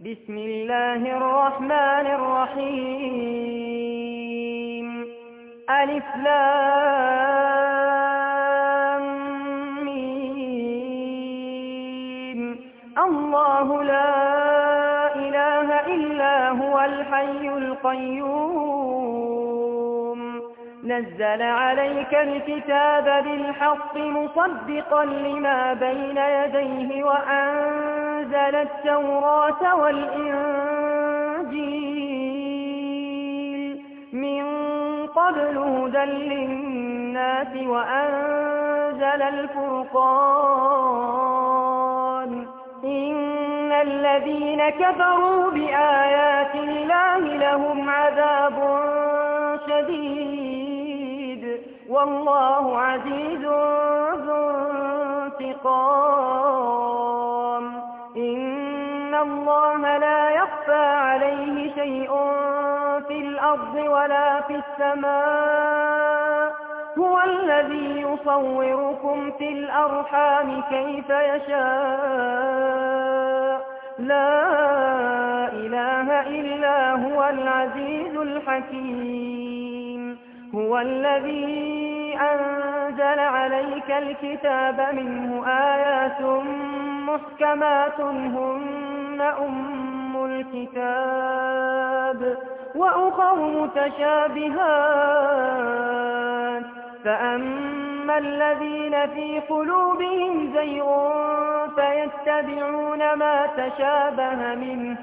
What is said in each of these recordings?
بسم الله الرحمن الرحيم ألف لام ميم الله لا إله إلا هو الحي القيوم نزل عليك الكتاب بالحق مصدقا لما بين يديه وأنزل التوراة والإنجيل من قبل هدى للناس وأنزل الفرقان إن الذين كفروا بآيات الله لهم عذاب شديد والله عزيز ذو انتقام إن الله لا يخفى عليه شيء في الأرض ولا في السماء هو الذي يصوركم في الأرحام كيف يشاء لا إله إلا هو العزيز الحكيم هو الذي أنزل عليك الكتاب منه آيات محكمات هن أم الكتاب وأخر متشابهات فأما الذين في قلوبهم زيغ فيتبعون ما تشابه منه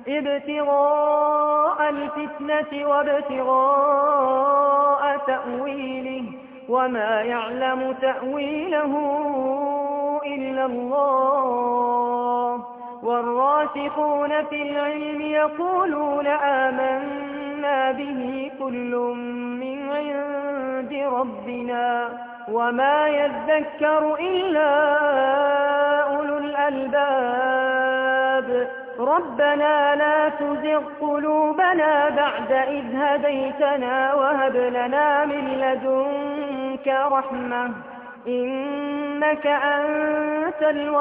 ابتغاء الفتنة وابتغاء تأويله وما يعلم تأويله إلا الله والراسخون في العلم يقولون آمنا به كل من عند ربنا وما يذكر إلا أولو الألباب ربنا لا تزغ قلوبنا بعد إذ هديتنا وهب لنا من لدنك رحمة إنك أنت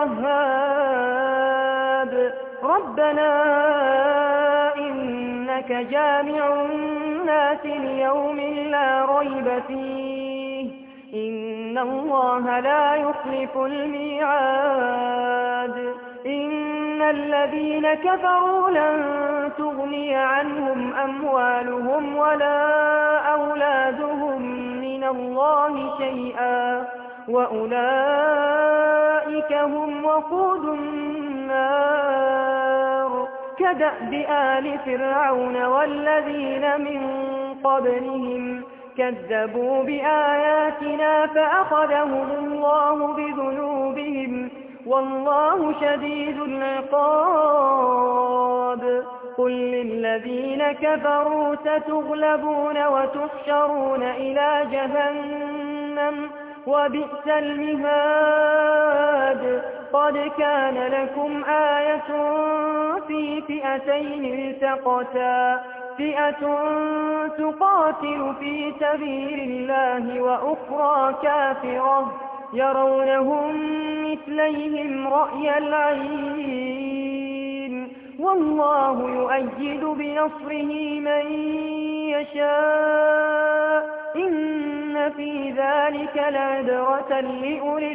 الوهاب ربنا إنك جامع الناس ليوم لا ريب فيه إن الله لا يخلف الميعاد إن الذين كفروا لن تغني عنهم أموالهم ولا أولادهم من الله شيئا وأولئك هم وقود النار كدأب آل فرعون والذين من قبلهم كذبوا بآياتنا فأخذهم الله بذنوبهم والله شديد العقاب قل للذين كفروا ستغلبون وتحشرون إلى جهنم وبئس المهاد قد كان لكم آية في فئتين التقتا فئة تقاتل في سبيل الله وأخرى كافرة يرونهم مثليهم رأي العين والله يؤيد بنصره من يشاء إن في ذلك لعبرة لأولي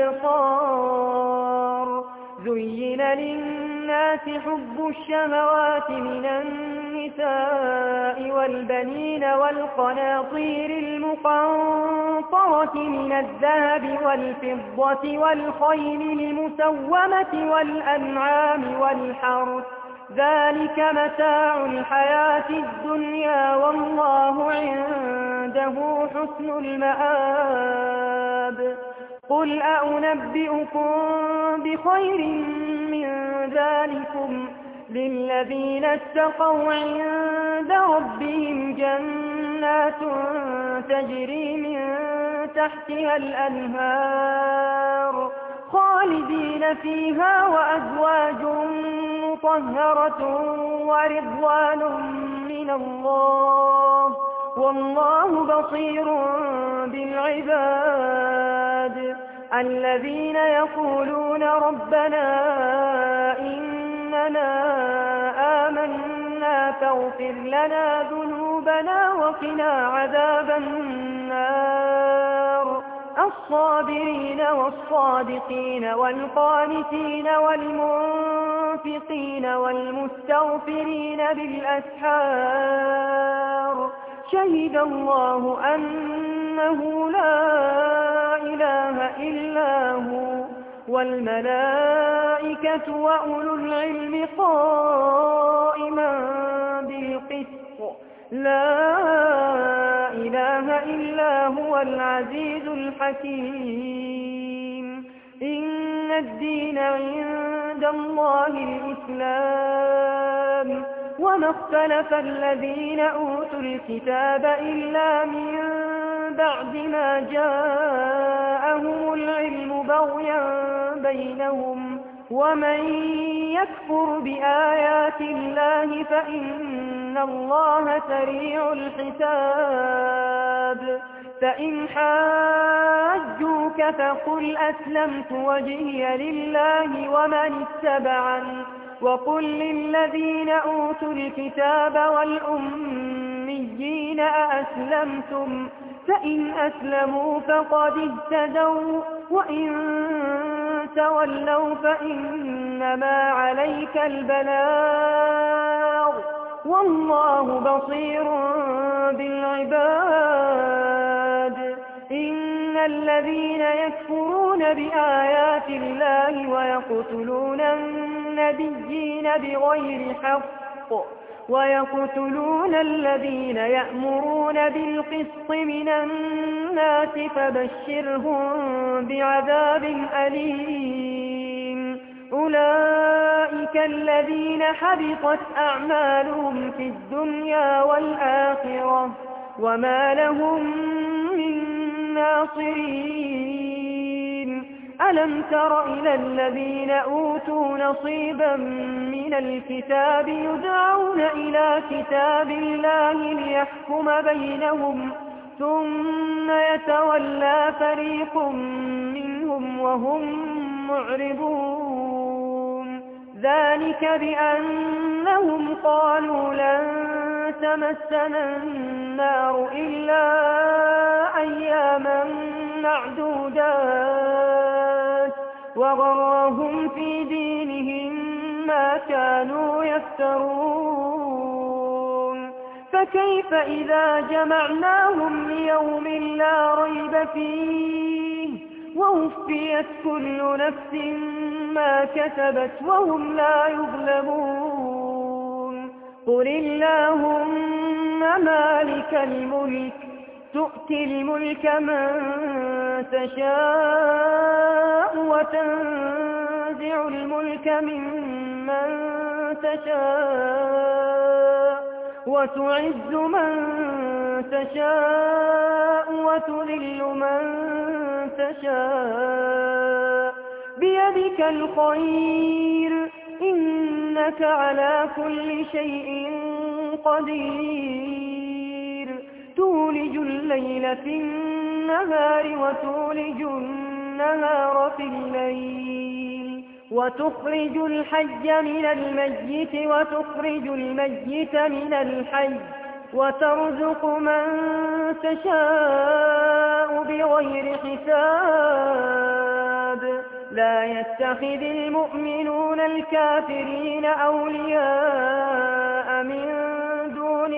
الأبصار زين للناس حب الشهوات من النساء والبنين والقناطير المقنطرة من الذهب والفضة والخيل المسومة والأنعام والحرث ذلك متاع الحياة الدنيا والله عنده حسن المآب قل أنبئكم بخير من ذلكم للذين اتقوا عند ربهم جنات تجري من تحتها الأنهار خالدين فيها وأزواج مطهرة ورضوان من الله والله بصير بالعباد الذين يقولون ربنا إننا ربنا فاغفر لنا ذنوبنا وقنا عذاب النار. الصابرين والصادقين والقانتين والمنفقين والمستغفرين بالأسحار. شهد الله أنه لا إله إلا هو والملائكة وأولو العلم قائما بالقسط. لا إله إلا هو العزيز الحكيم. إن الدين عند الله الإسلام وما اختلف الذين أوتوا الكتاب إلا من بعد ما جاءهم العلم بغيا بينهم. ومن يكفر بآيات الله فإن الله سريع الحساب. فإن حاجوك فقل أسلمت وجهي لله ومن اتبعني وقل للذين أوتوا الكتاب والأميين أأسلمتم فإن أسلموا فقد اهتدوا وإن تولوا فإنما عليك البلاغ والله بصير بالعباد. إن الذين يكفرون بآيات الله ويقتلون النبيين بغير حق ويقتلون الذين يأمرون بالقسط من الناس فبشرهم بعذاب أليم. أولئك الذين حبطت أعمالهم في الدنيا والآخرة وما لهم من ناصرين. ألم تر إلى الذين أوتوا نصيبا من الكتاب يدعون إلى كتاب الله ليحكم بينهم ثم يتولى فريق منهم وهم معرضون. ذلك بأنهم قالوا لن تمسنا النار إلا أياما معدودات وغرهم في دينهم ما كانوا يفترون. فكيف إذا جمعناهم ليوم لا ريب فيه ووفيت كل نفس ما كسبت وهم لا يظلمون. قل اللهم مالك الملك تؤتي الملك من تشاء وتنزع الملك ممن تشاء وتعز من تشاء وتذل من تشاء بيدك الخير إنك على كل شيء قدير. تولج الليل في النهار وتولج النهار في الليل وتخرج الحي من الميت وتخرج الميت من الحي وترزق من تشاء بغير حساب. لا يتخذ المؤمنون الكافرين أولياء من دون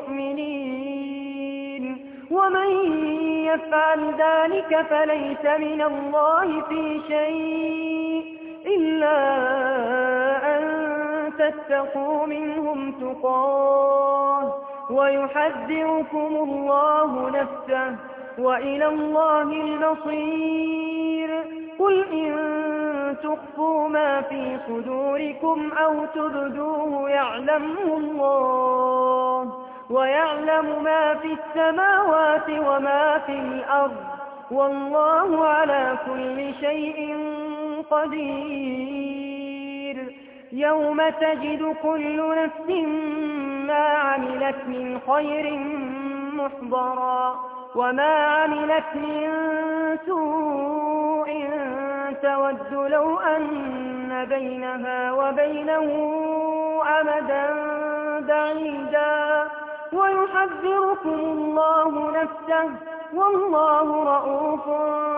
المؤمنين ومن يفعل ذلك فليس من الله في شيء إلا أن تتقوا منهم تقاه ويحذركم الله نفسه وإلى الله المصير. قل إن تخفوا ما في صدوركم أو تبدوه يعلمه الله ويعلم ما في السماوات وما في الأرض والله على كل شيء قدير. يوم تجد كل نفس ما عملت من خير محضرا وما عملت من سوء تود لو أن بينها وبينه أمدا بعيدا ويحذركم الله نفسه والله رءوف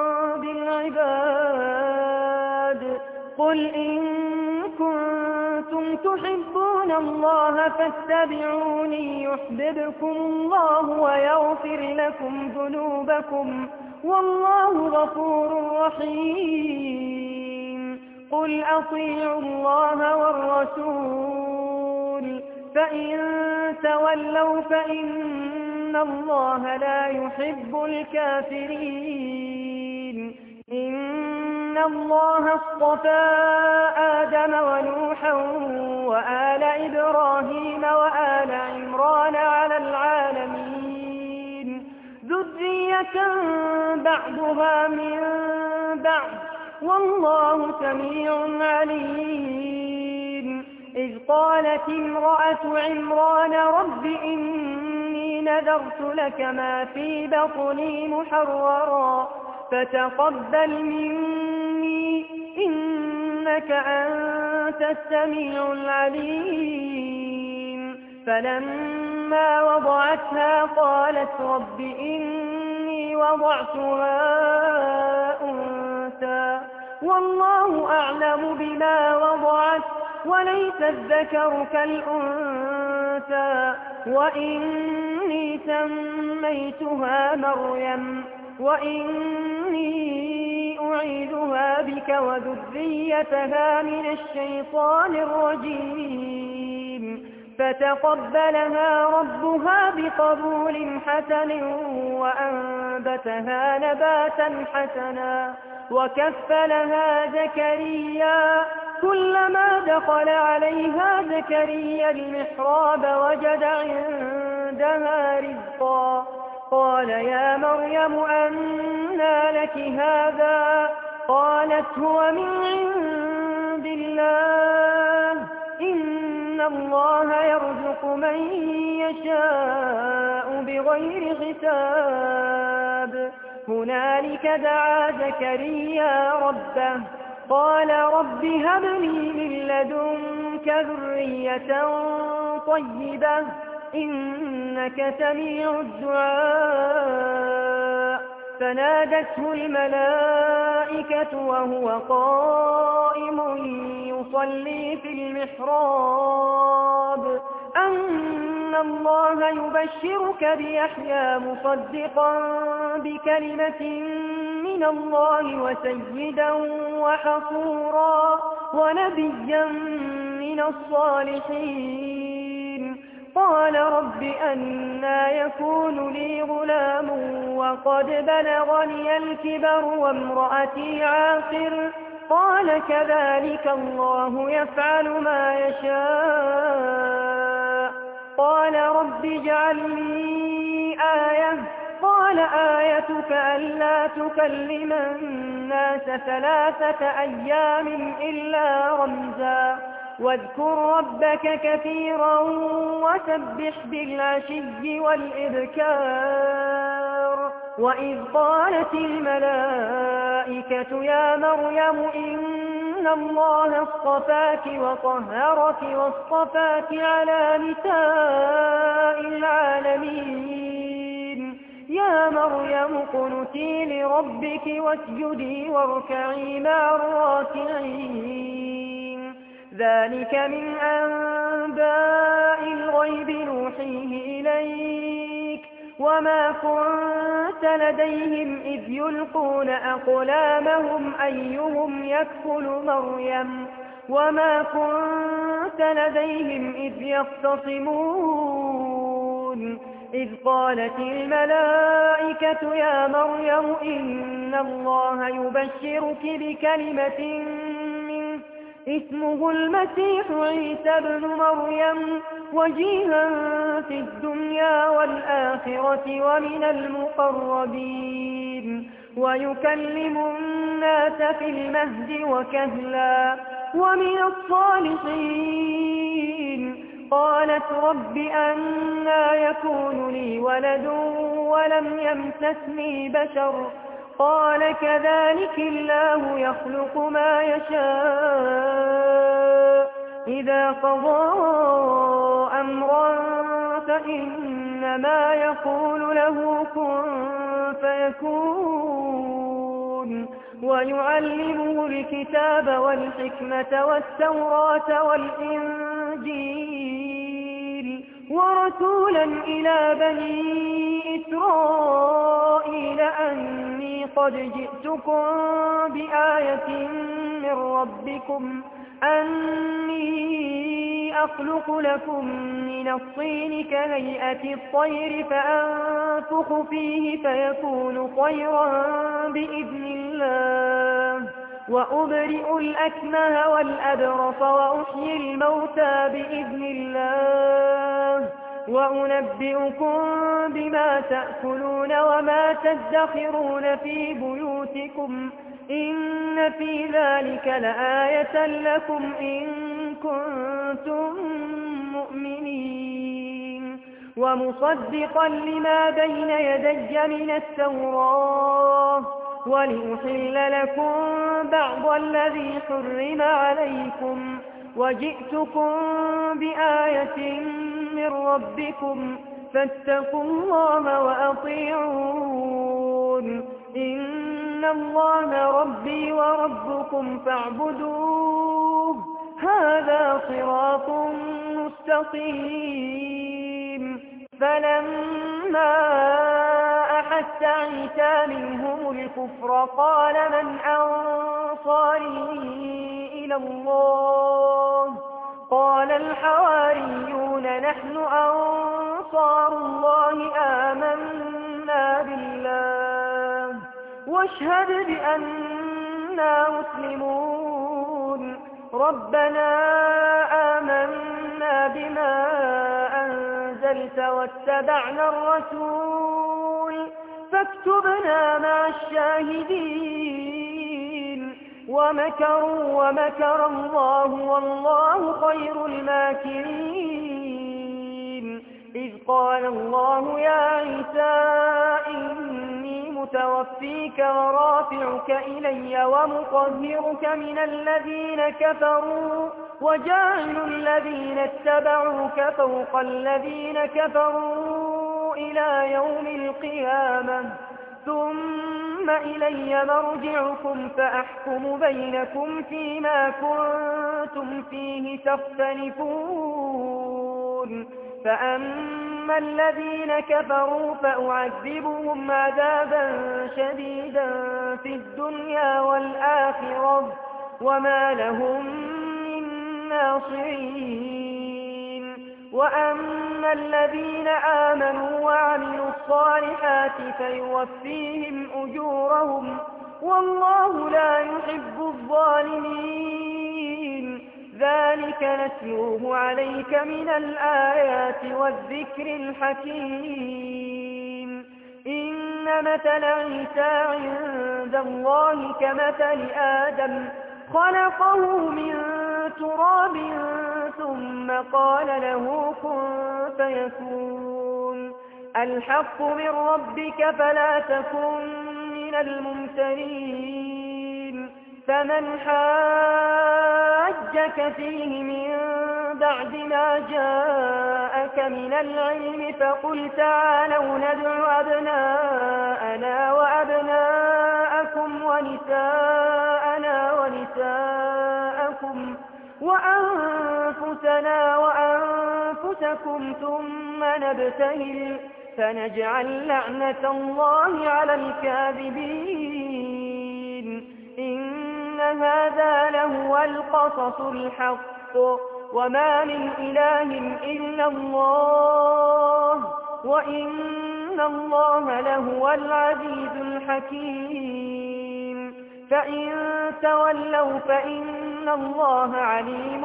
بالعباد قل إن كنتم تحبون الله فاتبعوني يحببكم الله ويغفر لكم ذنوبكم والله غفور رحيم قل أطيعوا الله والرسول فإن تولوا فإن الله لا يحب الكافرين إن الله اصطفى آدم ونوحا وآل إبراهيم وآل عمران على العالمين ذرية بعضها من بعض والله سميع عليم إذ قالت امرأة عمران رب إني نذرت لك ما في بطني محررا فتقبل مني إنك أنت السميع العليم فلما وضعتها قالت رب إني وضعتها أنثى والله أعلم بما وضعت وليس الذكر كالأنثى وإني سميتها مريم وإني أعيذها بك وذريتها من الشيطان الرجيم فتقبلها ربها بقبول حسن وأنبتها نباتا حسنا وكفلها زكريا كلما دخل عليها زكريا المحراب وجد عندها رزقا قال يا مريم أنى لك هذا قالت هو من عند الله إن الله يرزق من يشاء بغير حساب هنالك دعا زكريا ربه قال رب هب لي من لدنك ذرية طيبة إنك سميع الدعاء فنادته الملائكة وهو قائم يصلي في المحراب أن الله يبشرك بيحيى مصدقا بكلمة من الله وسيدا وحصورا ونبيا من الصالحين قال رب أنى يكون لي غلام وقد بلغني الكبر وامرأتي عاقر قال كذلك الله يفعل ما يشاء قال رب اجعل لي آية قال آيتك ألا تكلم الناس 3 أيام إلا رمزا واذكر ربك كثيرا وسبح بالعشي والإبكار وإذ قالت الملائكة يا مريم إن الله اصطفاك وطهرك واصطفاك على نساء العالمين يا مريم اقنتي لربك واسجدي واركعي مع الراكعين ذلك من أنباء الغيب نوحيه إليك وما كنت لديهم إذ يلقون أقلامهم أيهم يكفل مريم وما كنت لديهم إذ يختصمون إذ قالت الملائكة يا مريم إن الله يبشرك بكلمة منه اسمه المسيح عيسى ابن مريم وجيها في الدنيا والآخرة ومن المقربين ويكلم الناس في المهد وكهلا ومن الصالحين قالت رب أنى يكون لي ولد ولم يمسسني بشر قال كذلك الله يخلق ما يشاء إذا قضى أمرا وإنما يقول له كن فيكون ويعلمه الكتاب والحكمة والتوراة والإنجيل ورسولا إلى بني إسرائيل أني قد جئتكم بآية من ربكم أني أخلق لكم من الطين كهيئة الطير فأنفخ فيه فيكون طيرا بإذن الله وأبرئ الأكمه والأبرص وأحيي الموتى بإذن الله وأنبئكم بما تأكلون وما تدخرون في بيوتكم إن في ذلك لآية لكم إن كنتم مؤمنين ومصدقا لما بين يدي من التوراة ولأحل لكم بعض الذي حرم عليكم وجئتكم بآية من ربكم فاتقوا الله وأطيعون إن الله ربي وربكم فاعبدوه هذا صراط مستقيم فلما أحس عيسى منهم الكفر قال من أنصاري إلى الله قال الحواريون نحن أنصار الله آمنا بالله واشهد بأننا مسلمون ربنا آمنا بما أنزلت واتبعنا الرسول فاكتبنا مع الشاهدين ومكروا ومكر الله والله خير الماكرين إذ قال الله يا عيسى إني متوفيك ورافعك إلي ومطهرك من الذين كفروا وجاعل الذين اتبعوك فوق الذين كفروا إلى يوم القيامة ثم إلي مرجعكم فأحكم بينكم فيما كنتم فيه تختلفون فأما الذين كفروا فأعذبهم عذابا شديدا في الدنيا والآخرة وما لهم من ناصرين وأما الذين آمنوا وعملوا الصالحات فيوفيهم أجورهم والله لا يحب الظالمين ذلك نتلوه عليك من الآيات والذكر الحكيم إن مثل عيسى عند الله كمثل آدم خلقه من تراب ثم قال له كن فيكون الحق من ربك فلا تكن من الممترين فمن حاجك فيه من بعد ما جاءك من العلم فقل تعالوا ندع أبناءنا وأبناءكم ونساءنا ونساءكم وأنفسنا وأنفسكم ثم نبتهل فنجعل لعنة الله على الكاذبين إن هذا لهو القصص الحق وما من إله إلا الله وإن الله لهو العزيز الحكيم فإن تولوا فإن الله عليم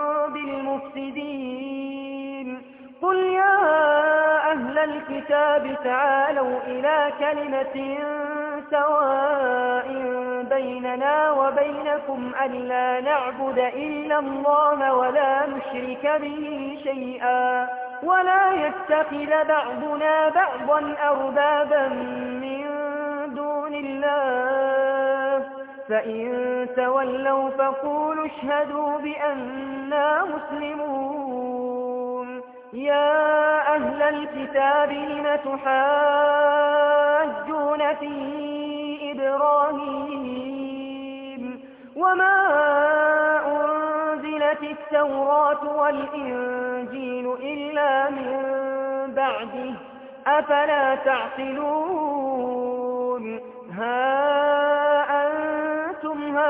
بالمفسدين قل يا أهل الكتاب تعالوا إلى كلمة سواء بيننا وبينكم ألا نعبد إلا الله ولا نشرك به شيئا ولا يتخذ بعضنا بعضا أربابا من دون الله فإن تولوا فقولوا اشهدوا بأننا مسلمون يا أهل الكتاب لم تحاجون في إبراهيم وما أنزلت التوراة والإنجيل إلا من بعده أفلا تعقلون ها أنتم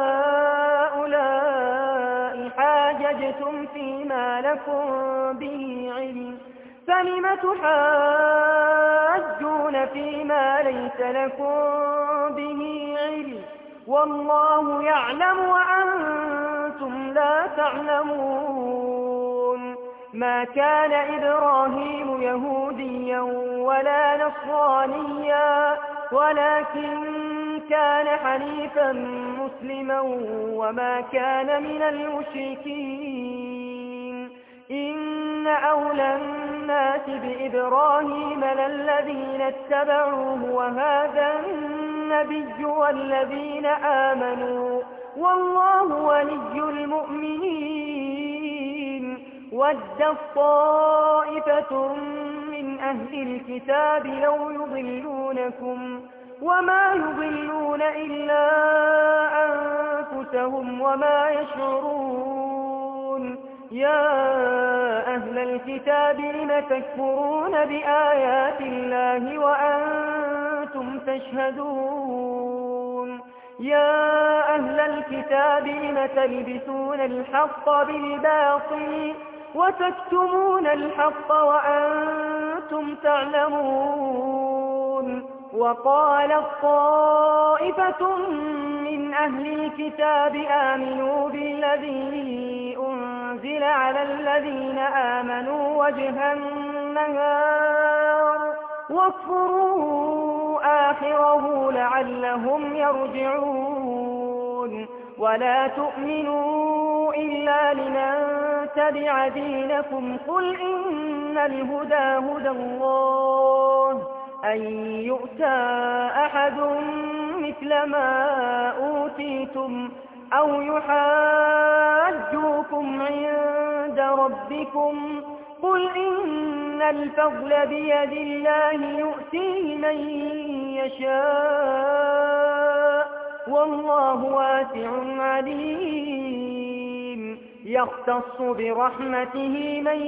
هؤلاء حاججتم فيما لكم به علم فلم تحاجون فيما ليس لكم به علم والله يعلم وأنتم لا تعلمون ما كان إبراهيم يهوديا ولا نصرانيا ولكن كان حنيفا مسلما وما كان من المشركين إن أولى الناس بإبراهيم للذين اتبعوه وهذا النبي والذين آمنوا والله ولي المؤمنين ودت طائفة من أهل الكتاب لو يضلونكم وما يضلون إلا أنفسهم وما يشعرون يا أهل الكتاب لم تكفرون بآيات الله وأنتم تشهدون يا أهل الكتاب لم تلبسون الحق بالباطل وتكتمون الحق وأنتم تعلمون وقالت طائفة من أهل الكتاب آمنوا بالذي أنزل على الذين آمنوا وجه النهار واكفروا آخره لعلهم يرجعون ولا تؤمنوا إلا لمن تبع دينكم قل إن الهدى هدى الله أن يؤتى أحد مثل ما أوتيتم أو يحاجوكم عند ربكم قل إن الفضل بيد الله يؤتيه من يشاء والله واسع عليم يختص برحمته من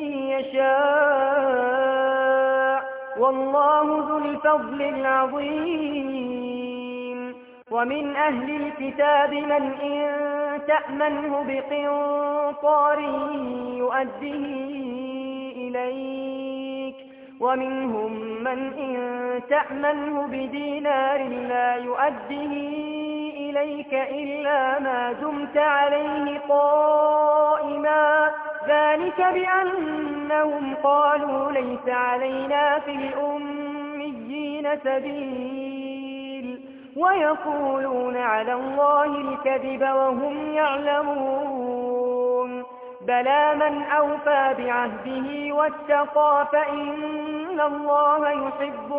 يشاء والله ذو الفضل العظيم ومن أهل الكتاب من إن تأمنه بقنطار يؤديه إليك ومنهم من إن تأمنه بدينار لا يؤديه إليك إلا ما دمت عليه قائما ذلك بأنهم قالوا ليس علينا في الأميين سبيل ويقولون على الله الكذب وهم يعلمون بلى من أوفى بعهده واتقى فإن الله يحب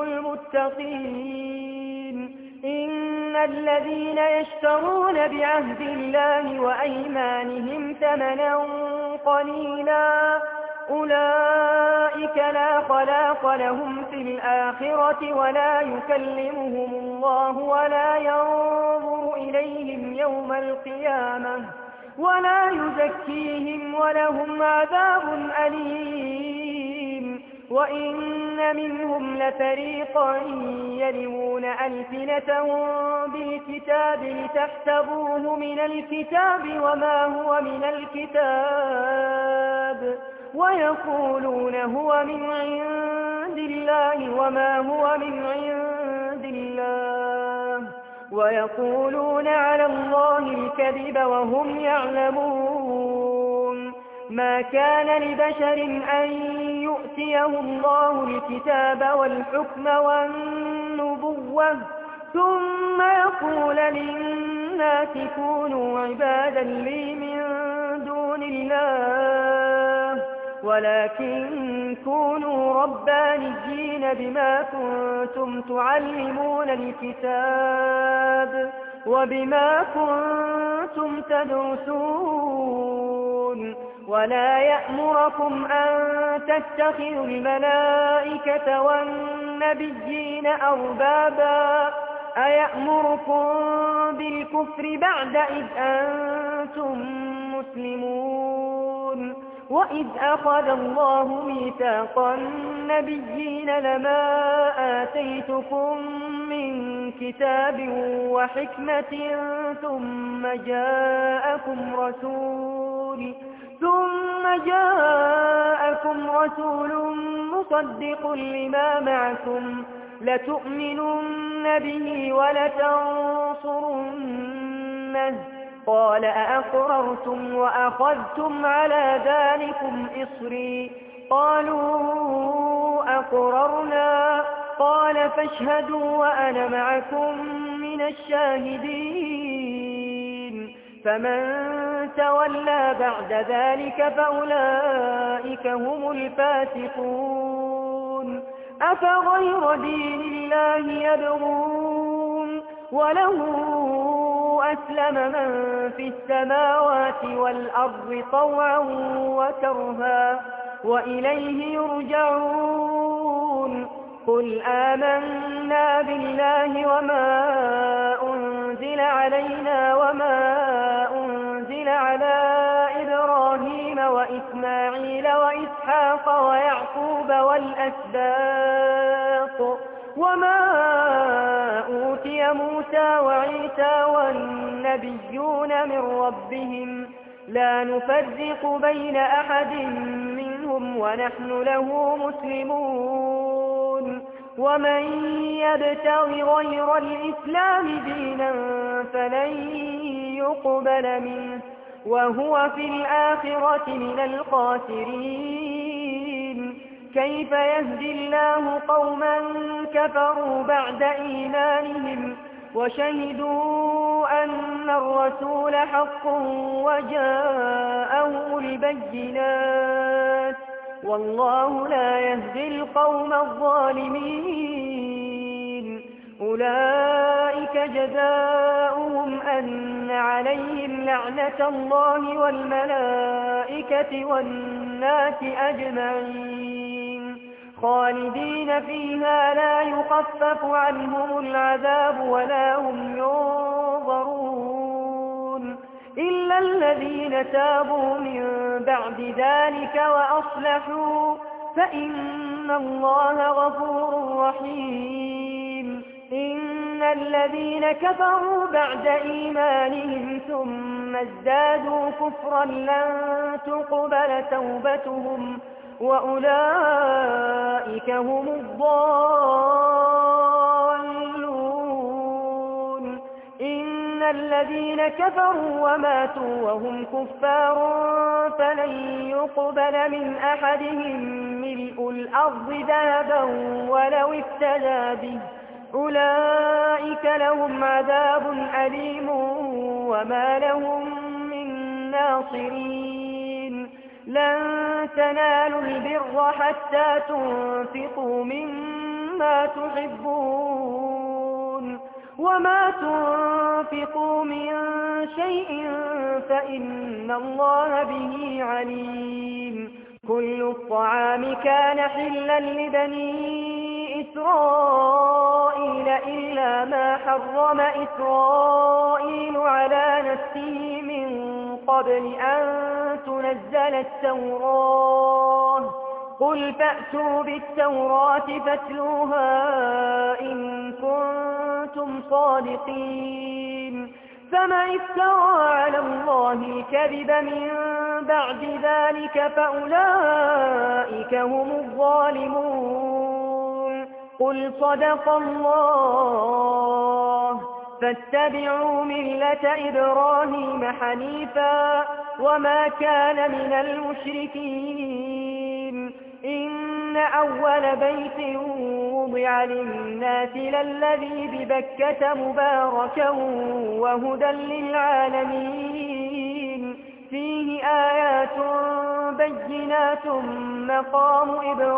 المتقين إن الذين يشترون بعهد الله وأيمانهم ثمنا قليلا أولئك لا خلاق لهم في الآخرة ولا يكلمهم الله ولا ينظر إليهم يوم القيامة ولا يزكيهم ولهم عذاب أليم وإن منهم لفريقا يلوون ألسنتهم بالكتاب لتحسبوه من الكتاب وما هو من الكتاب ويقولون هو من عند الله وما هو من عند الله ويقولون على الله الكذب وهم يعلمون ما كان لبشر أن يؤتيه الله الكتاب والحكم والنبوة ثم يقول للناس كونوا عبادا لي من دون الله ولكن كونوا ربانيين بما كنتم تعلمون الكتاب وبما كنتم تدرسون ولا يأمركم أن تتخذوا الملائكة والنبيين أربابا أيأمركم بالكفر بعد إذ أنتم مسلمون وإذ أخذ الله ميثاق النبيين لما آتيتكم من كتاب وحكمة ثم جاءكم رسول مصدق لما معكم لتؤمنن به ولتنصرنه قال أأقررتم وأخذتم على ذلكم إصري قالوا أقررنا قال فاشهدوا وأنا معكم من الشاهدين فمن تولى بعد ذلك فأولئك هم الفاسقون أفغير دين الله يبغون وله أسلم من في السماوات والأرض طوعا وكرها وإليه يرجعون قل آمنا بالله وما أنزل علينا وما أنزل على إبراهيم وإسماعيل وإسحاق ويعقوب والأسباط وما أوتي موسى وعيسى والنبيون من ربهم لا نفرق بين أحد منهم ونحن له مسلمون ومن يبتغ غير الإسلام دينا فلن يقبل منه وهو في الآخرة من الخاسرين كيف يهدي الله قوما كفروا بعد إيمانهم وشهدوا أن الرسول حق وجاءهم البينات والله لا يهدي القوم الظالمين أولئك جزاؤهم أن عليهم لعنة الله والملائكة والناس أجمعين خالدين فيها لا يخفف عنهم العذاب ولا هم ينظرون إلا الذين تابوا من بعد ذلك وأصلحوا فإن الله غفور رحيم إن الذين كفروا بعد إيمانهم ثم ازدادوا كفرا لن تقبل توبتهم وأولئك هم الضالون إن الذين كفروا وماتوا وهم كفار فلن يقبل من أحدهم ملء الأرض ذهبا ولو افتدى به أولئك لهم عذاب أليم وما لهم من ناصرين لن تنالوا البر حتى تنفقوا مما تحبون وما تنفقوا من شيء فإن الله به عليم كل الطعام كان حلا لبني إسرائيل إلا ما حرم إسرائيل على نفسه من قبل أن تنزل التوراة قل فأتوا بالتوراة فاتلوها إن كنتم صادقين فمن افترى على الله الكذب من بعد ذلك فأولئك هم الظالمون قل صدق الله فاتبعوا ملة إبراهيم حنيفا وما كان من المشركين إن أول بيت وضع للناس للذي ببكة مباركا وهدى للعالمين فيه آيات بينات مقام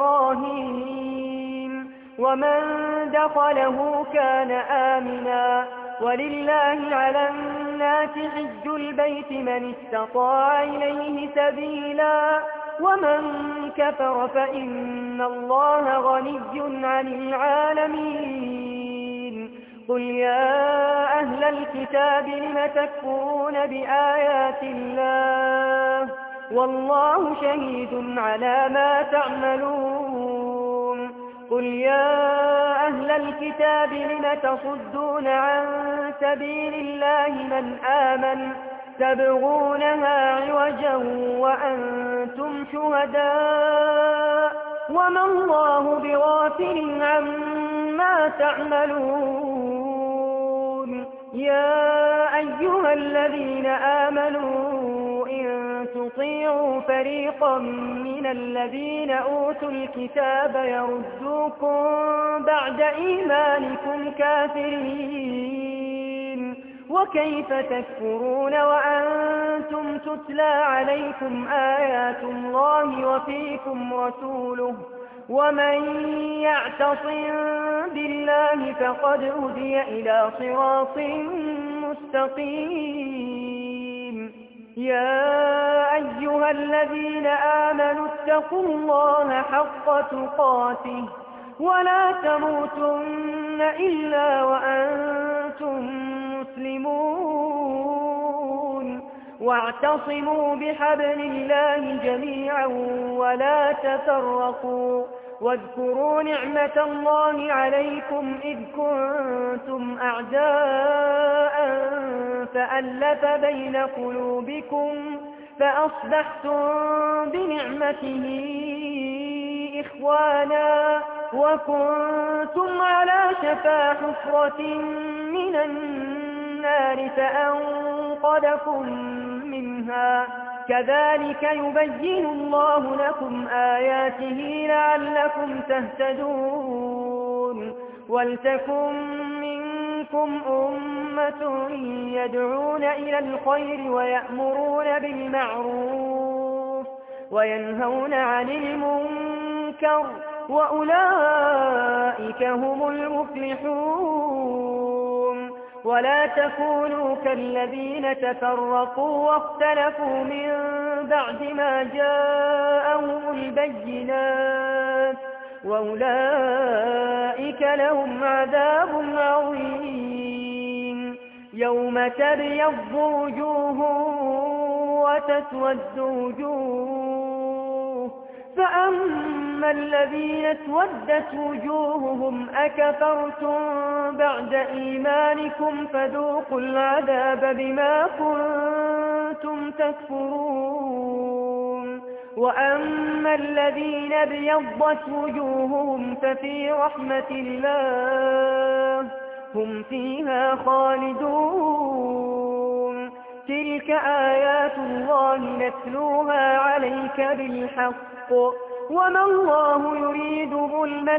إبراهيم ومن دخله كان آمنا ولله على الناس حج البيت من استطاع إليه سبيلا ومن كفر فإن الله غني عن العالمين قل يا أهل الكتاب لم تكفرون بآيات الله والله شهيد على ما تعملون قل يا أهل الكتاب لم تصدون عن سبيل الله من آمن تبغونها عوجا وأنتم شهداء وما الله بغافل عما تعملون يا أيها الذين آمنوا إن تطيعوا فريقا من الذين أوتوا الكتاب يردوكم بعد إيمانكم كافرين وكيف تكفرون وأنتم تتلى عليكم آيات الله وفيكم رسوله ومن يعتصم بالله فقد هدي إلى صراط مستقيم يا أيها الذين آمنوا اتقوا الله حق تقاته ولا تموتن إلا وأنتم مسلمون واعتصموا بحبل الله جميعا ولا تفرقوا واذكروا نعمة الله عليكم إذ كنتم أعداء فألف بين قلوبكم فأصبحتم بنعمته إخوانا وكنتم على شفا حفرة من النار فأنقذكم منها كذلك يبين الله لكم آياته لعلكم تهتدون ولتكن منكم أمة يدعون إلى الخير ويأمرون بالمعروف وينهون عن المنكر وأولئك هم المفلحون ولا تكونوا كالذين تفرقوا واختلفوا من بعد ما جاءهم البينات وأولئك لهم عذاب عظيم يوم تبيض وجوه وتسود وجوه فأما الذين اسودت وجوههم أكفرتم بعد إيمانكم فذوقوا العذاب بما كنتم تكفرون وأما الذين ابيضت وجوههم ففي رحمة الله هم فيها خالدون تلك آيات الله نتلوها عليك بالحق وما الله يريد ظلما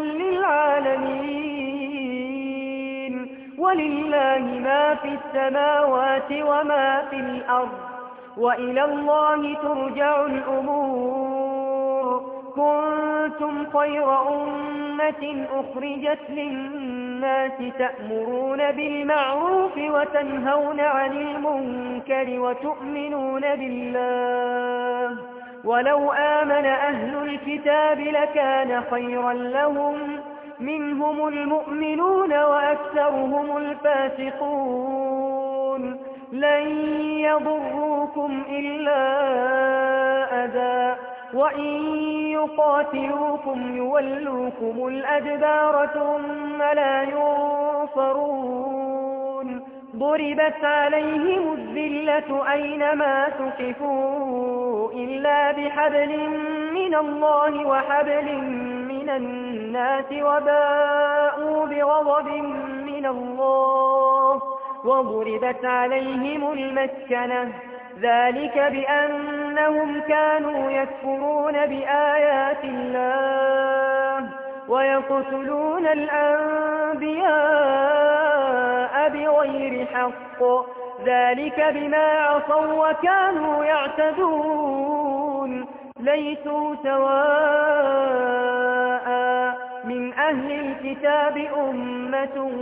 للعالمين ولله ما في السماوات وما في الأرض وإلى الله ترجع الأمور كنتم خير أمة أخرجت للناس تأمرون بالمعروف وتنهون عن المنكر وتؤمنون بالله ولو آمن أهل الكتاب لكان خيرا لهم منهم المؤمنون وأكثرهم الفاسقون لن يضروكم إلا أذى وإن يقاتلوكم يولوكم الأدبار ثم لا ينصرون ضربت عليهم الذلة أينما ثقفوا إلا بحبل من الله وحبل من الناس وباءوا بغضب من الله وضربت عليهم المسكنة ذلك بأنهم كانوا يكفرون بآيات الله ويقتلون الأنبياء بغير حق ذلك بما عصوا وكانوا يعتدون ليسوا سواء من أهل الكتاب أمة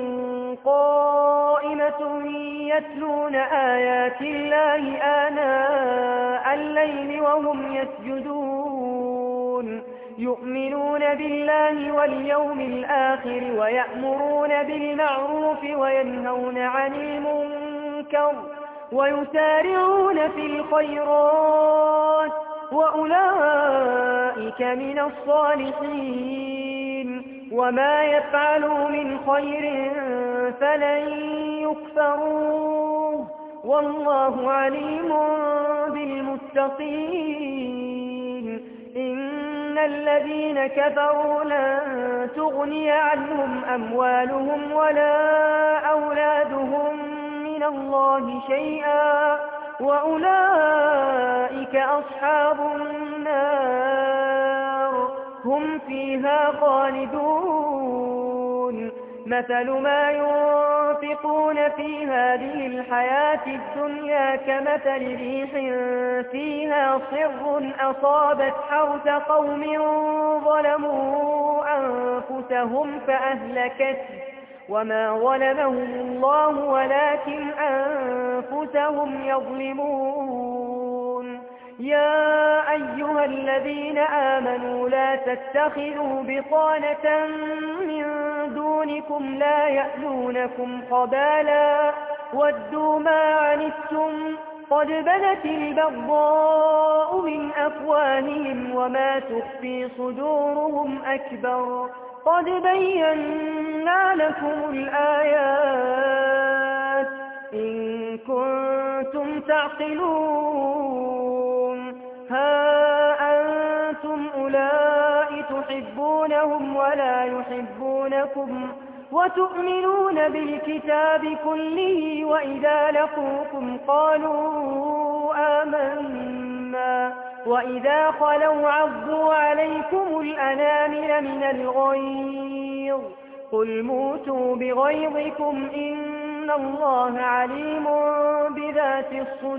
قائمة يتلون آيات الله آناء الليل وهم يسجدون يؤمنون بالله واليوم الآخر ويأمرون بالمعروف وينهون عن المنكر ويسارعون في الخيرات وأولئك من الصالحين وما يفعلوا من خير فلن يكفروه والله عليم بالمتقين إن الذين كفروا لن تغني عنهم أموالهم ولا أولادهم من الله شيئا وأولئك أصحاب النار هم فيها خالدون مثل ما ينفقون في هذه الحياة الدنيا كمثل ريح فيها صر أصابت حرث قوم ظلموا أنفسهم فأهلكته وما ظلمهم الله ولكن أنفسهم يظلمون يا أيها الذين آمنوا لا تتخذوا بطانة من دونكم لا يألونكم خبالا ودوا ما عنتم قد بدت البغضاء من أفواههم وما تخفي صدورهم أكبر قد بينا لكم الآيات إن كنتم تعقلون ها أنتم أولئك تحبونهم ولا يحبونكم وتؤمنون بالكتاب كله وإذا لقوكم قالوا آمنا وإذا خلوا عضوا عليكم الأنامل من الغيظ قل موتوا بغيظكم إن الله عليم بذات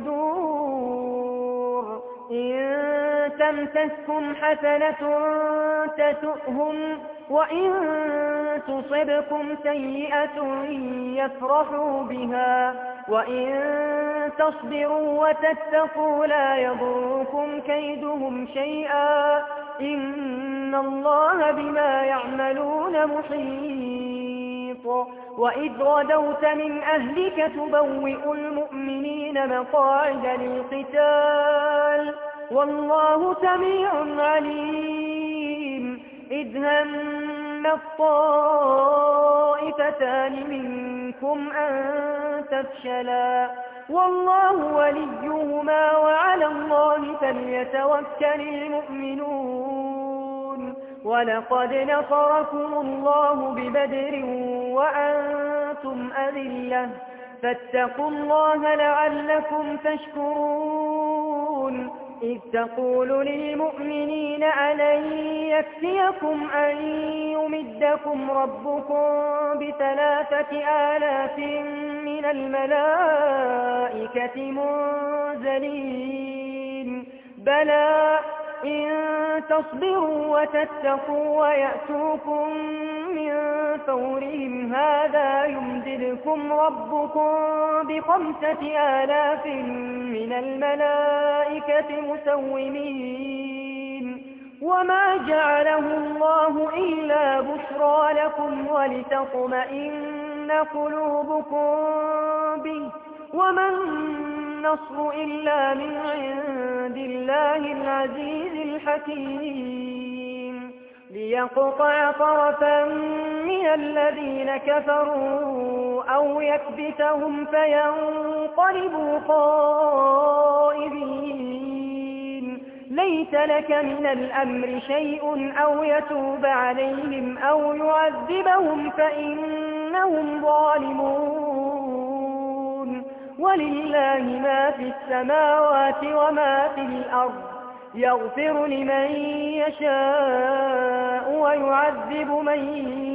الصدور إن تمسسكم حسنة تسؤهم وإن تصبكم سيئة يفرحوا بها وإن تصبروا وتتقوا لا يضركم كيدهم شيئا إن الله بما يعملون محيط وإذ غدوت من أهلك تبوئ المؤمنين مقاعد للقتال والله سميع عليم إذ هم الطائفتان منكم أن تفشلا والله وليهما وعلى الله فليتوكل المؤمنون ولقد نصركم الله ببدر وأنتم أذلة فاتقوا الله لعلكم تشكرون إذ تقول للمؤمنين ألن يكفيكم أن يمدكم ربكم ب3,000 من الملائكة منزلين بلى إن تصبروا وتتقوا ويأتوكم من فورهم هذا يمددكم ربكم ب5,000 من الملائكة مسومين وما جعله الله إلا بشرى لكم ولتطمئن قلوبكم به وما النصر إلا من عند الله العزيز الحكيم ليقطع طرفا من الذين كفروا أو يكبتهم فينقلبوا خائبين ليس لك من الأمر شيء أو يتوب عليهم أو يعذبهم فإنهم ظالمون ولله ما في السماوات وما في الأرض يغفر لمن يشاء ويعذب من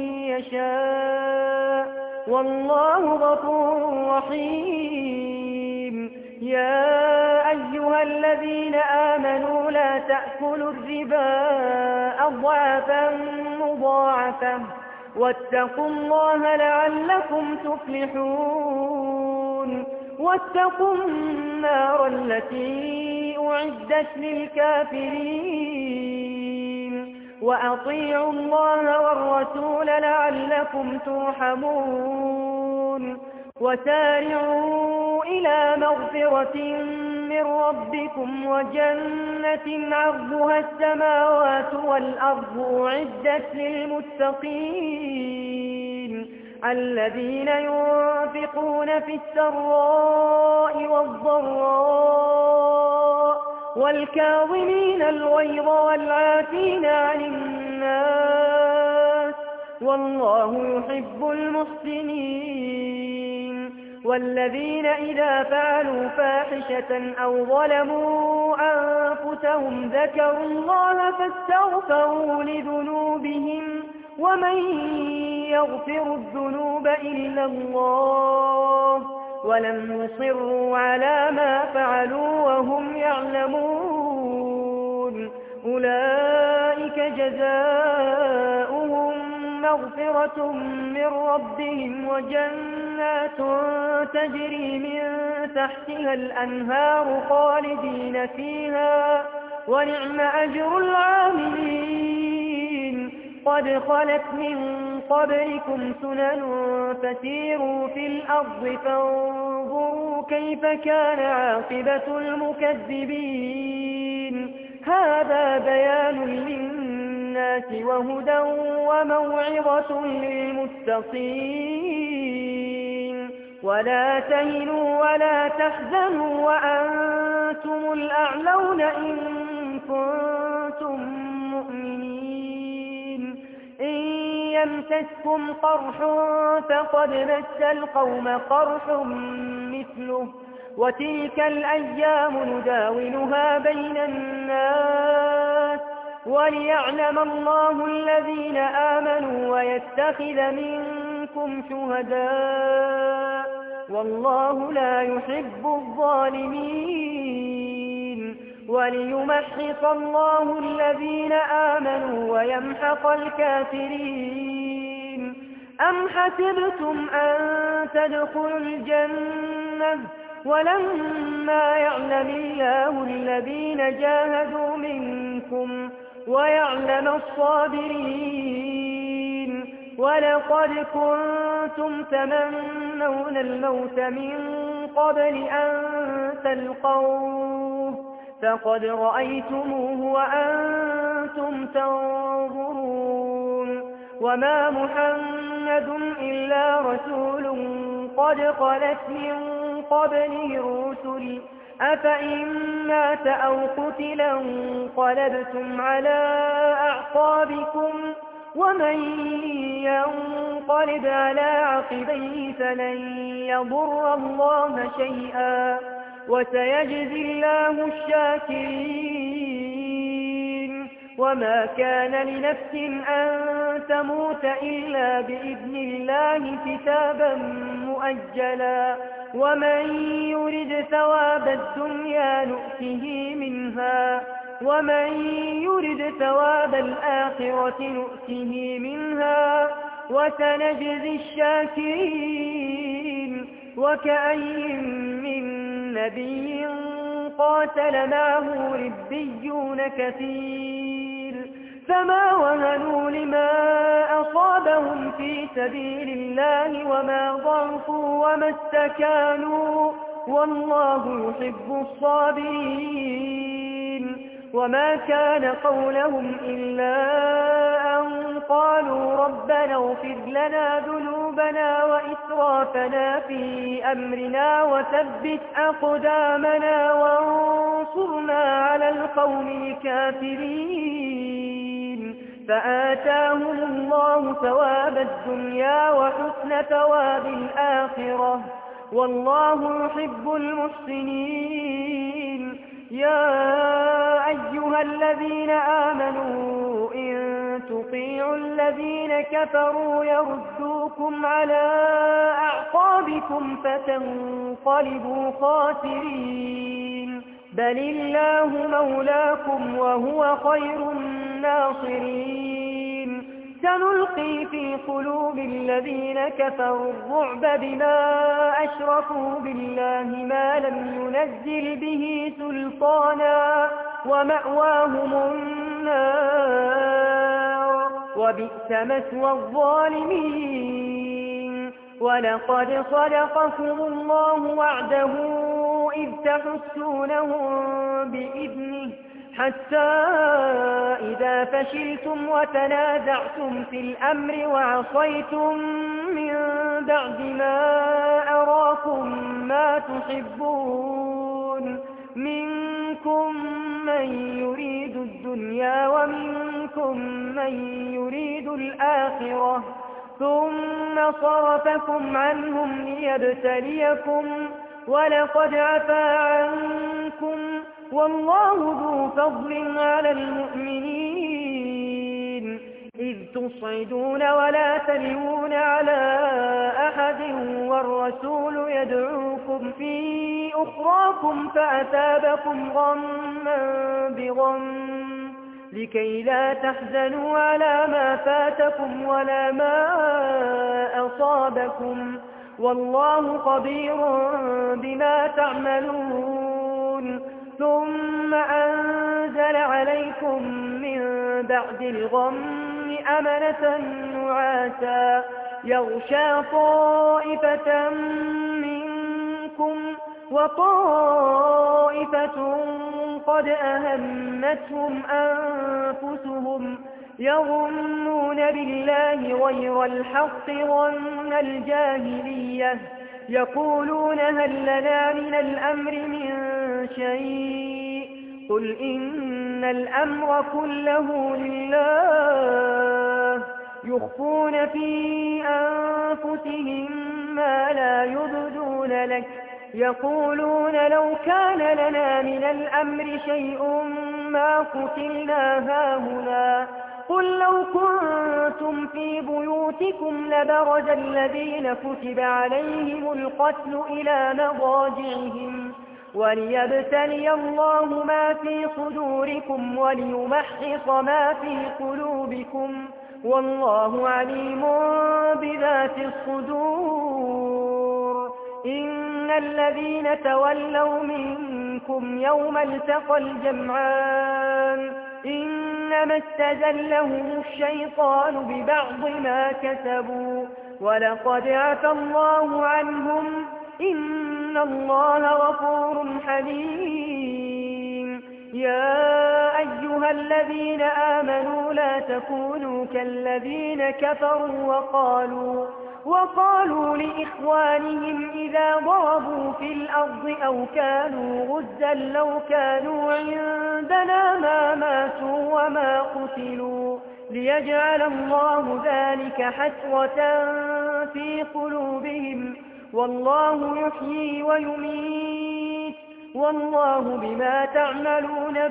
يشاء والله غفور رحيم يا أيها الذين آمنوا لا تأكلوا الربا أضعافا مضاعفة واتقوا الله لعلكم تفلحون واتقوا النار التي أعدت للكافرين وأطيعوا الله والرسول لعلكم ترحمون وسارعوا إلى مغفرة من ربكم وجنة عرضها السماوات والأرض أعدت للمتقين الذين ينفقون في السراء والضراء والكاظمين الغيظ والعافين عن الناس والله يحب المحسنين والذين إذا فعلوا فاحشة أو ظلموا أنفسهم ذكروا الله فاستغفروا لذنوبهم ومن يغفر الذنوب إلا الله ولم يصروا على ما فعلوا وهم يعلمون أولئك جزاؤهم مغفرة من ربهم وجنات تجري من تحتها الأنهار خالدين فيها ونعم أجر العاملين قد خلت من قبلكم سنن فسيروا في الأرض فانظروا كيف كان عاقبة المكذبين هذا بيان للناس وهدى وموعظة للمتقين ولا تهنوا ولا تحزنوا وأنتم الأعلون إن كنتم مؤمنين إن يمسسكم قرح فقد مس القوم قرح مثله وتلك الأيام نداولها بين الناس وليعلم الله الذين آمنوا ويتخذ منكم شهداء والله لا يحب الظالمين وليمحص الله الذين آمنوا ويمحق الكافرين أم حسبتم أن تدخلوا الجنة ولما يعلم الله الذين جاهدوا منكم ويعلم الصابرين ولقد كنتم تمنون الموت من قبل أن تلقوه فقد رأيتموه وأنتم تنظرون وما محمد إلا رسول قد خلت من قبله الرسل أفإن مات أو قتلا انقلبتم على أعقابكم ومن ينقلب على عقبيه فلن يضر الله شيئا وسيجزي الله الشاكرين وما كان لنفس أن تموت إلا بإذن الله كتابا مؤجلا ومن يرد ثواب الدنيا نؤته منها ومن يرد ثواب الآخرة نؤته منها وسنجزي الشاكرين وكأي من نبي قاتل معه ربيون كثير فما وهنوا لما أصابهم في سبيل الله وما ضعفوا وما استكانوا والله يحب الصابرين وما كان قولهم إلا أن قالوا ربنا اغفر لنا ذنوبنا وإسرافنا في أمرنا وثبت أقدامنا وانصرنا على القوم الكافرين فآتاهم الله ثواب الدنيا وحسن ثواب الآخرة والله يحب المحسنين يا أيها الذين آمنوا إن تطيعوا الذين كفروا يردوكم على أعقابكم فتنقلبوا خاسرين بل الله مولاكم وهو خير الناصرين سنلقي في قلوب الذين كفروا الرعب بما أشركوا بالله ما لم ينزل به سلطانا ومأواهم النار وبئس مثوى الظالمين. ولقد صدقكم الله وعده إذ تحسونهم بإذنه حتى إذا فشلتم وتنازعتم في الأمر وعصيتم من بعد ما أراكم ما تحبون منكم من يريد الدنيا ومنكم من يريد الآخرة ثم صرفكم عنهم ليبتليكم ولقد عفا عنكم والله ذو فضل على المؤمنين إذ تصعدون ولا تلوون على أحد والرسول يدعوكم في أخراكم فأثابكم غما بغم لكي لا تحزنوا على ما فاتكم ولا ما أصابكم والله خبير بما تعملون. ثم أنزل عليكم من بعد الغم أمنة نعاسا يغشى طائفة منكم وطائفة قد أهمتهم أنفسهم يظنون بالله غير الحق ظن الجاهلية يقولون هل لنا من الأمر من شيء قل إن الأمر كله لله يخفون في أنفسهم ما لا يبدون لك يقولون لو كان لنا من الأمر شيء ما قتلنا هاهنا قل لو كنتم في بيوتكم لبرز الذين كتب عليهم القتل إلى مضاجعهم وليبتلي الله ما في صدوركم وليمحص ما في قلوبكم والله عليم بذات الصدور. إن الذين تولوا منكم يوم التقى الجمعان إنما استزلهم الشيطان ببعض ما كسبوا ولقد عفا الله عنهم إن الله غفور حليم. يا أيها الذين آمنوا لا تكونوا كالذين كفروا وقالوا لإخوانهم إذا ضربوا في الأرض أو كانوا غزا لو كانوا عندنا ما ماتوا وما قتلوا ليجعل الله ذلك حسرة في قلوبهم والله يحيي ويميت والله بما تعملون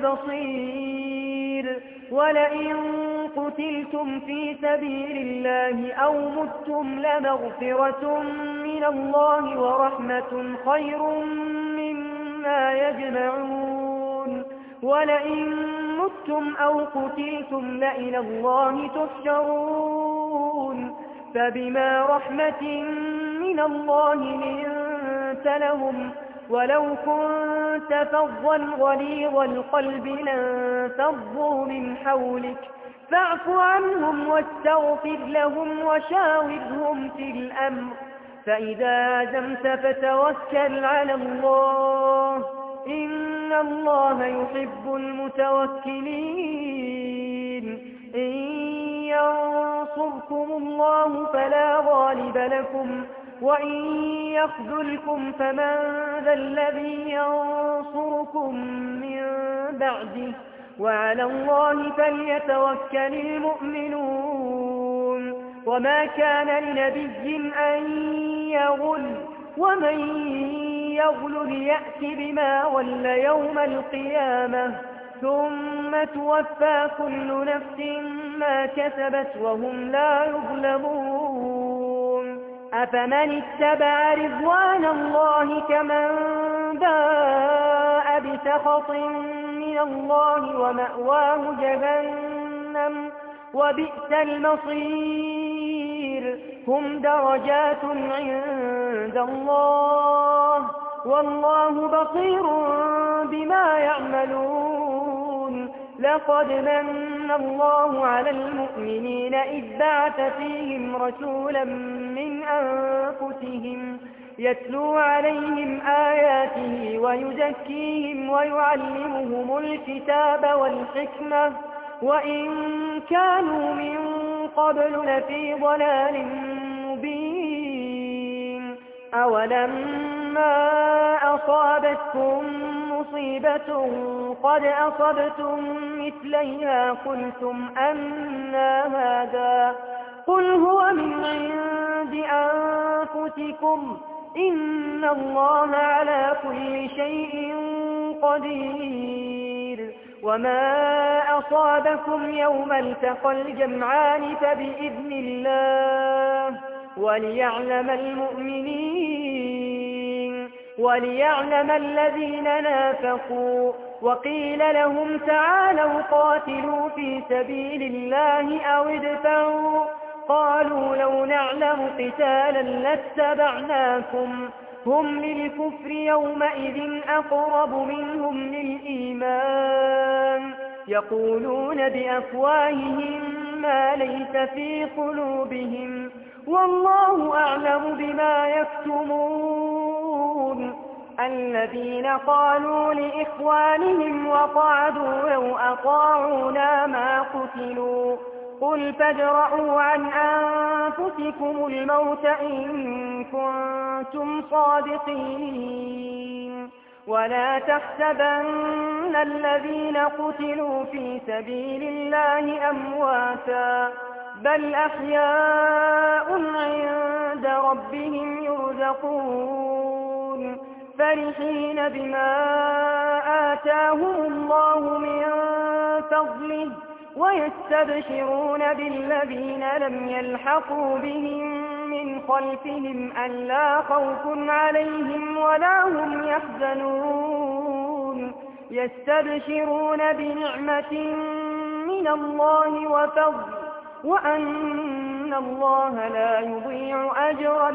بصير. ولئن قتلتم في سبيل الله أو متم لمغفرة من الله ورحمة خير مما يجمعون. ولئن متم أو قتلتم لإلى الله تحشرون. فبما رحمة من الله لنت لهم ولو كنت فظا غليظ القلب لانفضوا من حولك فاعف عنهم واستغفر لهم وشاورهم في الأمر فإذا عزمت فتوكل على الله إن الله يحب المتوكلين. إن ينصركم الله فلا غالب لكم وإن يخذلكم فمن ذا الذي ينصركم من بعده وعلى الله فليتوكل المؤمنون. وما كان لنبي أن يغل ومن يغل ليأت بما ول يوم القيامة ثم توفى كل نفس ما كسبت وهم لا يظلمون. أفمن اتبع رضوان الله كمن باء بسخط من الله ومأواه جهنم وبئس المصير. هم درجات عند الله والله بصير بما يعملون. لقد من من الله على المؤمنين إذ بعث فيهم رسولا من أنفسهم يتلو عليهم آياته ويزكيهم ويعلمهم الكتاب والحكمة وإن كانوا من قبل لفي ضلال مبين. أولما أصابتكم مصيبة قد أصبتم مثليها قلتم أنى هذا قل هو من عند أنفسكم إن الله على كل شيء قدير. وما أصابكم يوم التقى الجمعان فبإذن الله وليعلم الذين نافقوا وقيل لهم تعالوا قاتلوا في سبيل الله أو ادفعوا قالوا لو نعلم قتالا لاتبعناكم هم للكفر يومئذ أقرب منهم للإيمان يقولون بأفواههم ما ليس في قلوبهم والله أعلم بما يكتمون. الذين قالوا لإخوانهم وقعدوا لو أطاعونا ما قتلوا قل فادرءوا عن أنفسكم الموت إن كنتم صادقين ولا تحسبن الذين قتلوا في سبيل الله أمواتا بل أحياء عند ربهم يرزقون فرحين بما آتاهم الله من فضله ويستبشرون بالذين لم يلحقوا بهم من خلفهم ألا خوف عليهم ولا هم يحزنون يستبشرون بنعمة من الله وفضل وأن الله لا يضيع أجر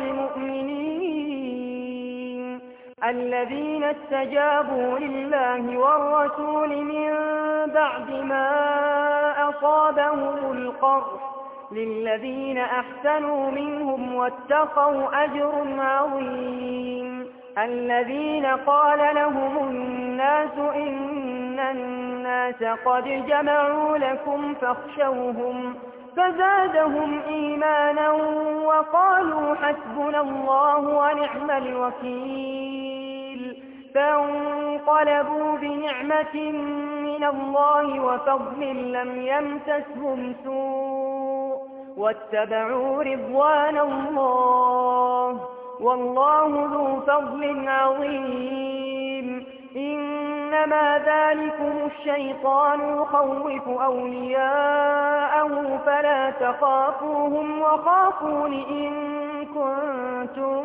المؤمنين. الذين استجابوا لله والرسول من بعد ما أصابهم القرح للذين أحسنوا منهم واتقوا أجر عظيم. الذين قال لهم الناس إن الناس قد جمعوا لكم فاخشوهم فزادهم إيمانا وقالوا حسبنا الله ونعم الوكيل فانقلبوا بنعمة من الله وفضل لم يمسسهم سوء واتبعوا رضوان الله والله ذو فضل عظيم. إنما ذلكم الشيطان يخوف أولياءه فلا تخافوهم وخافون إن كنتم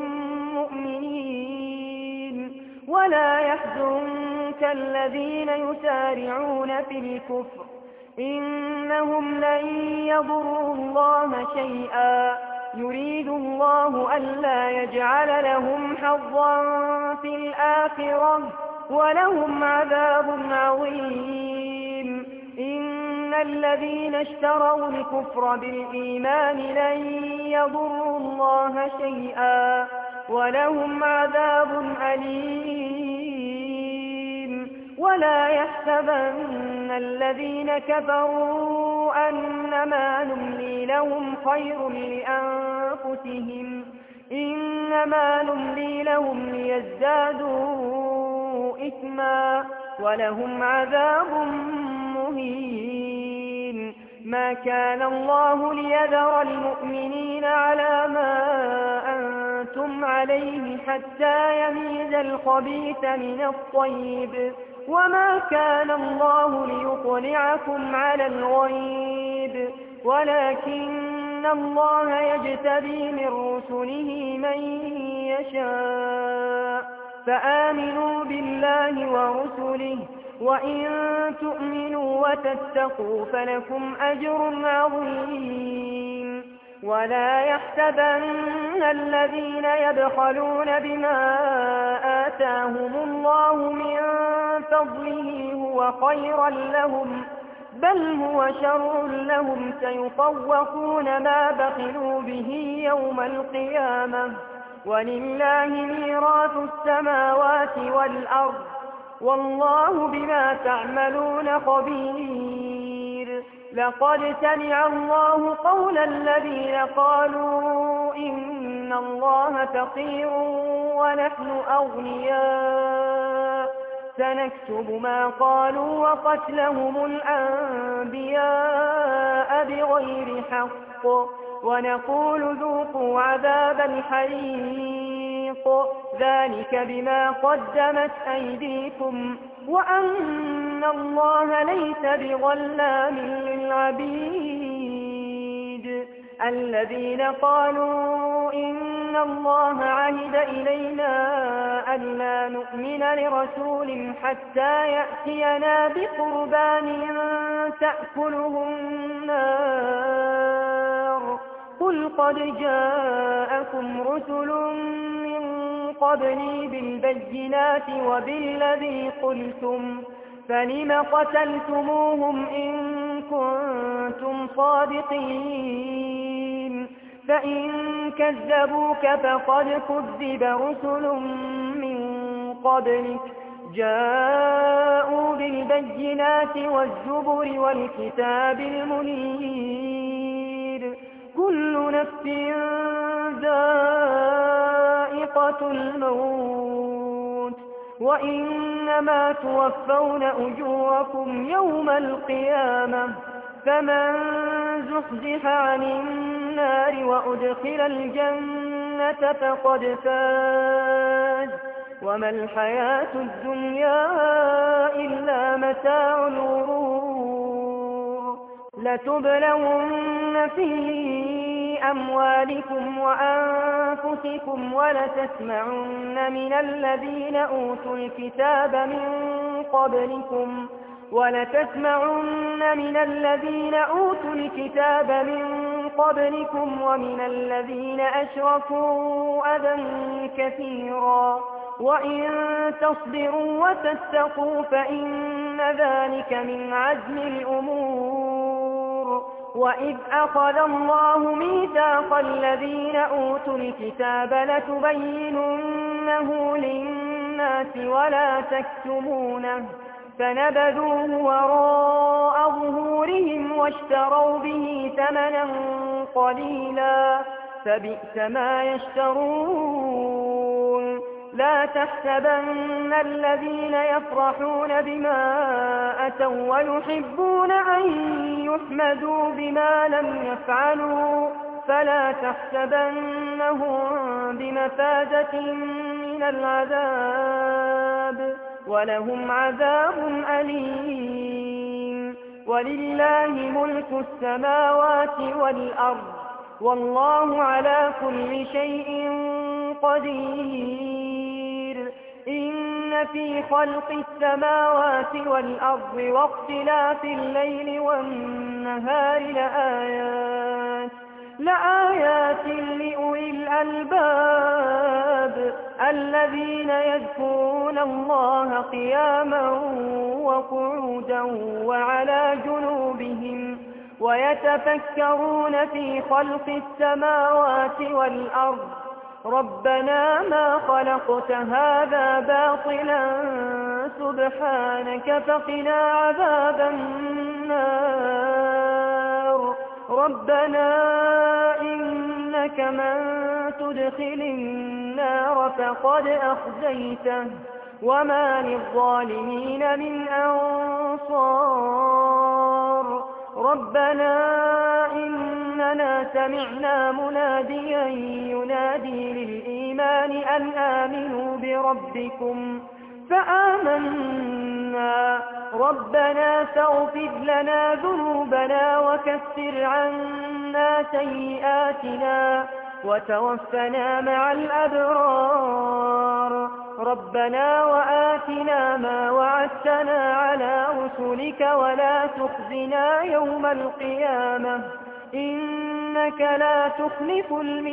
مؤمنين ولا يحزنك الذين يسارعون في الكفر إنهم لن يضروا الله شيئا يريد الله ألا يجعل لهم حظا في الآخرة ولهم عذاب عظيم. إن الذين اشتروا الكفر بالإيمان لن يضروا الله شيئا ولهم عذاب أليم. ولا يحسبن الذين كفروا أنما نملي لهم خير لأنفسهم إنما نملي لهم ليزدادوا إثما ولهم عذاب مهين. ما كان الله ليذر المؤمنين على ما أنتم عليه حتى يميز الخبيث من الطيب وما كان الله ليطلعكم على الغيب ولكن الله يجتبي من رسله من يشاء فآمنوا بالله ورسله وإن تؤمنوا وتتقوا فلكم أجر عظيم. ولا يحسبن الذين يبخلون بما آتاهم الله من فضله هو خيرا لهم بل هو شر لهم سيطوقون ما بخلوا به يوم القيامة ولله ميراث السماوات والأرض والله بما تعملون خبير. لقد سمع الله قول الذين قالوا إن الله فقير ونحن أغنياء سنكتب ما قالوا وقتلهم الأنبياء بغير حق ونقول ذوقوا عذاب الحريق ذلك بما قدمت أيديكم وأن الله ليس بظلام للعبيد. الذين قالوا إن الله عهد إلينا ألا نؤمن لرسول حتى يأتينا بقربان تأكله النار قل قد جاءكم رسل من قبلي بالبينات وبالذي قلتم فلم قتلتموهم إن كنتم صادقين فإن كذبوك فقد كذب رسل من قبلك جاءوا بالبينات والزبر والكتاب المنير كل نفس ذائقة الموت وإنما توفون أجوركم يوم القيامة فمن زحزح عن النار وأدخل الجنة فقد فاز وما الحياة الدنيا إلا متاع الغرور. لتبلون في أموالكم وأنفسكم ولتسمعن من الذين أوتوا الكتاب من قبلكم ومن الذين أشركوا أذى كثيرا وإن تصبروا وتتقوا فإن ذلك من عزم الأمور. وإذ أخذ الله ميثاق الذين أوتوا الكتاب لتبيننه للناس ولا تكتمونه فنبذوه وراء ظهورهم واشتروا به ثمنا قليلا فبئس ما يشترون. لا تحسبن الذين يفرحون بما أتوا ويحبون أن يحمدوا بما لم يفعلوا فلا تحسبنهم بمفازة من العذاب ولهم عذاب أليم. ولله ملك السماوات والأرض والله على كل شيء قدير. إن في خلق السماوات والأرض واختلاف الليل والنهار لآيات لأولي الألباب الذين يذكرون الله قياما وقعودا وعلى جنوبهم ويتفكرون في خلق السماوات والأرض ربنا ما خلقت هذا باطلا سبحانك فقنا عذاب النار. ربنا إنك من تدخل النار فقد أخزيته وما للظالمين من أنصار. ربنا إننا سمعنا مناديا ينادي للإيمان أن آمنوا بربكم فآمنا. ربنا فاغفر لنا ذنوبنا وكفر عنا سيئاتنا وتوفنا مع الأبرار. ربنا وآتنا ما وعدتنا على رسلك ولا تخزنا يوم القيامة إنك لا تخلف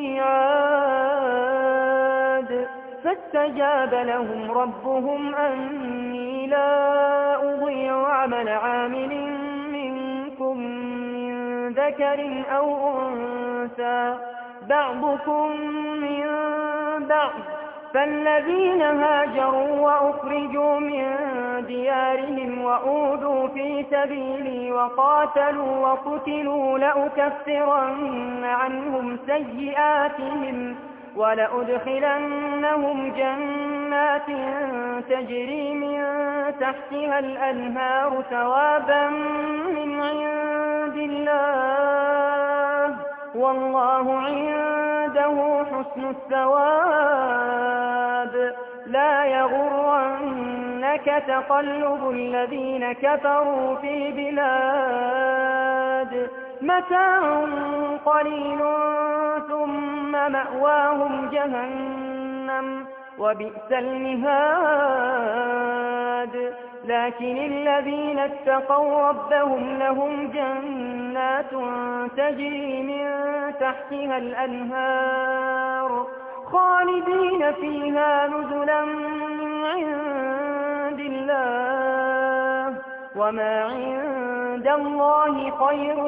الميعاد. فاستجاب لهم ربهم أني لا أضيع عمل عامل منكم من ذكر أو أنثى بعضكم من بعض فالذين هاجروا وأخرجوا من ديارهم وأوذوا في سبيلي وقاتلوا وقتلوا لأكفرن عنهم سيئاتهم ولأدخلنهم جنات تجري من تحتها الأنهار ثوابا من عند الله والله عنده حسن الثواب لا يغرنك تقلب الذين كفروا في البلاد متاع قليل ثم مأواهم جهنم وبئس المهاد لكن الذين اتقوا ربهم لهم جنات تجري من تحتها الأنهار خالدين فيها نزلا من عند الله وما عند الله خير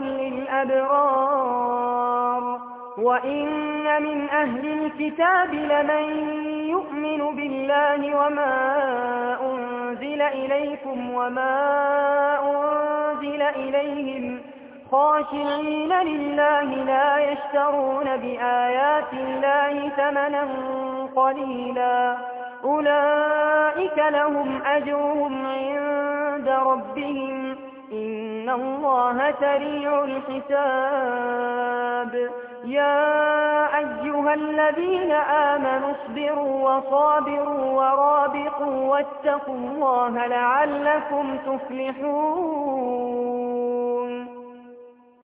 للأبرار وإن من أهل الكتاب لمن يؤمن بالله وما أنزل إليكم وما أنزل إليهم خاشعين لله لا يشترون بآيات الله ثمنا قليلا أولئك لهم أجرهم عند ربهم إن الله سريع الحساب يا أيها الذين آمنوا اصبروا وصابروا ورابطوا واتقوا الله لعلكم تفلحون